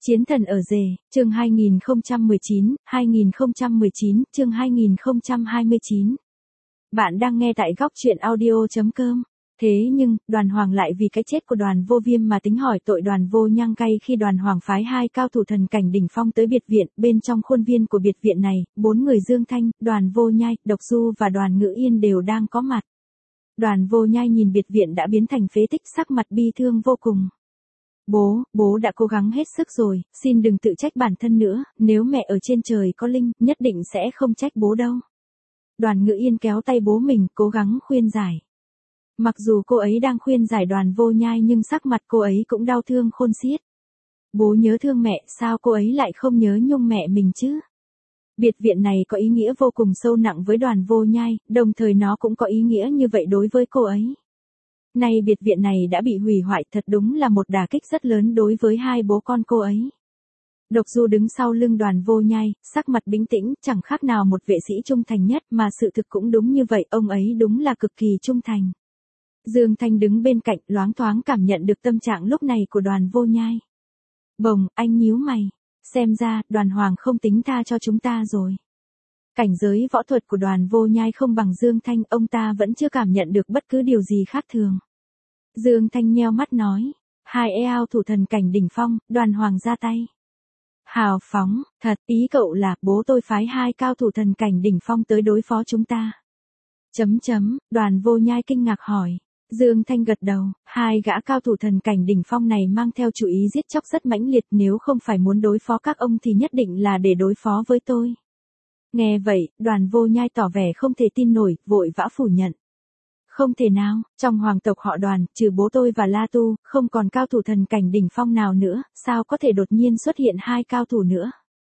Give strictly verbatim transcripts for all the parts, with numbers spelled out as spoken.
Chiến thần ở rể, chương hai nghìn không trăm mười chín, hai nghìn không trăm mười chín, chương hai nghìn không trăm hai mươi chín. Bạn đang nghe tại góc truyện audio chấm com. Thế nhưng, Đoàn Hoàng lại vì cái chết của Đoàn Vô Viêm mà tính hỏi tội Đoàn Vô Nhang cay khi Đoàn Hoàng phái hai cao thủ thần cảnh đỉnh phong tới biệt viện. Bên trong khuôn viên của biệt viện này, bốn người Dương Thanh, Đoàn Vô Nhai, Độc Du và Đoàn Ngữ Yên đều đang có mặt. Đoàn Vô Nhai nhìn biệt viện đã biến thành phế tích, sắc mặt bi thương vô cùng. Bố, bố đã cố gắng hết sức rồi, xin đừng tự trách bản thân nữa, nếu mẹ ở trên trời có linh, nhất định sẽ không trách bố đâu. Đoàn Ngữ Yên kéo tay bố mình, cố gắng khuyên giải. Mặc dù cô ấy đang khuyên giải Đoàn Vô Nhai nhưng sắc mặt cô ấy cũng đau thương khôn xiết. Bố nhớ thương mẹ, sao cô ấy lại không nhớ nhung mẹ mình chứ? Biệt viện này có ý nghĩa vô cùng sâu nặng với Đoàn Vô Nhai, đồng thời nó cũng có ý nghĩa như vậy đối với cô ấy. Nay biệt viện này đã bị hủy hoại, thật đúng là một đả kích rất lớn đối với hai bố con cô ấy. Độc Du đứng sau lưng Đoàn Vô Nhai, sắc mặt bình tĩnh, chẳng khác nào một vệ sĩ trung thành nhất, mà sự thực cũng đúng như vậy, ông ấy đúng là cực kỳ trung thành. Dương Thanh đứng bên cạnh, loáng thoáng cảm nhận được tâm trạng lúc này của Đoàn Vô Nhai. Bồng, anh nhíu mày, xem ra, Đoàn Hoàng không tính tha cho chúng ta rồi. Cảnh giới võ thuật của Đoàn Vô Nhai không bằng Dương Thanh, ông ta vẫn chưa cảm nhận được bất cứ điều gì khác thường. Dương Thanh nheo mắt nói, hai eo thủ thần cảnh đỉnh phong, Đoàn Hoàng ra tay. Hào phóng, thật, ý cậu là, bố tôi phái hai cao thủ thần cảnh đỉnh phong tới đối phó chúng ta. Chấm chấm, Đoàn Vô Nhai kinh ngạc hỏi. Dương Thanh gật đầu, hai gã cao thủ thần cảnh đỉnh phong này mang theo chủ ý giết chóc rất mãnh liệt, nếu không phải muốn đối phó các ông thì nhất định là để đối phó với tôi. Nghe vậy, Đoàn Vô Nhai tỏ vẻ không thể tin nổi, vội vã phủ nhận. Không thể nào, trong hoàng tộc họ Đoàn, trừ bố tôi và La Tu, không còn cao thủ thần cảnh đỉnh phong nào nữa, sao có thể đột nhiên xuất hiện hai cao thủ nữa?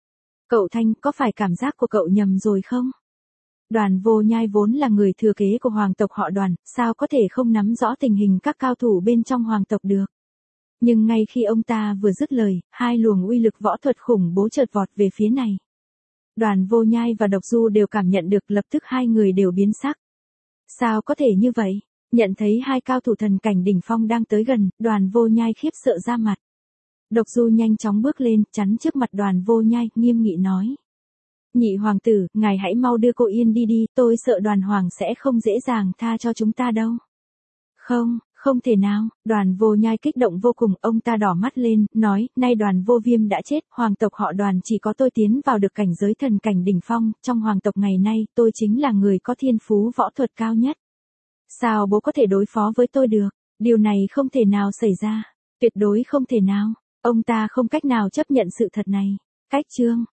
Cậu Thanh, có phải cảm giác của cậu nhầm rồi không? Đoàn Vô Nhai vốn là người thừa kế của hoàng tộc họ Đoàn, sao có thể không nắm rõ tình hình các cao thủ bên trong hoàng tộc được? Nhưng ngay khi ông ta vừa dứt lời, hai luồng uy lực võ thuật khủng bố chợt vọt về phía này. Đoàn Vô Nhai và Độc Du đều cảm nhận được, lập tức hai người đều biến sắc. Sao có thể như vậy? Nhận thấy hai cao thủ thần cảnh đỉnh phong đang tới gần, Đoàn Vô Nhai khiếp sợ ra mặt. Độc Du nhanh chóng bước lên, chắn trước mặt Đoàn Vô Nhai, nghiêm nghị nói. Nhị hoàng tử, ngài hãy mau đưa cô Yên đi đi, tôi sợ Đoàn Hoàng sẽ không dễ dàng tha cho chúng ta đâu. Không, không thể nào, Đoàn Vô Nhai kích động vô cùng, ông ta đỏ mắt lên, nói, nay Đoàn Vô Viêm đã chết, hoàng tộc họ Đoàn chỉ có tôi tiến vào được cảnh giới thần cảnh đỉnh phong, trong hoàng tộc ngày nay, tôi chính là người có thiên phú võ thuật cao nhất. Sao bố có thể đối phó với tôi được? Điều này không thể nào xảy ra, tuyệt đối không thể nào, ông ta không cách nào chấp nhận sự thật này. Cách chương